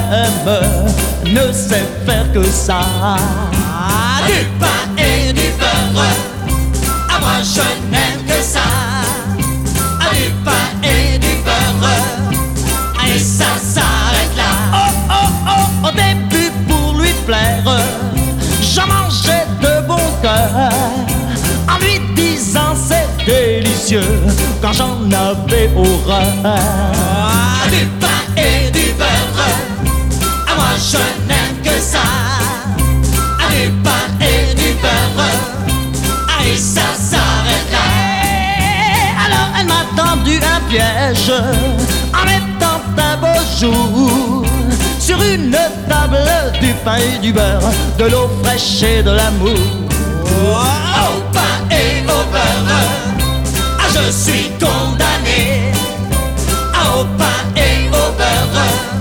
même ne sait faire que ça. Du pain et du beurre, à moi je n'aime que ça. Du pain et du beurre, et ça s'arrête là. Oh oh oh, au début pour lui plaire, j'en mangeais de bon cœur, en lui disant c'est délicieux quand j'en avais horreur. Du pain et du beurre, à moi je n'aime que ça. Du pain et du beurre, et ça s'arrête là. Alors elle m'a tendu un piège en mettant un beau jour sur une table du pain et du beurre, de l'eau fraîche et de l'amour. Au pain et au beurre, je suis condamné. Au pain et au beurre,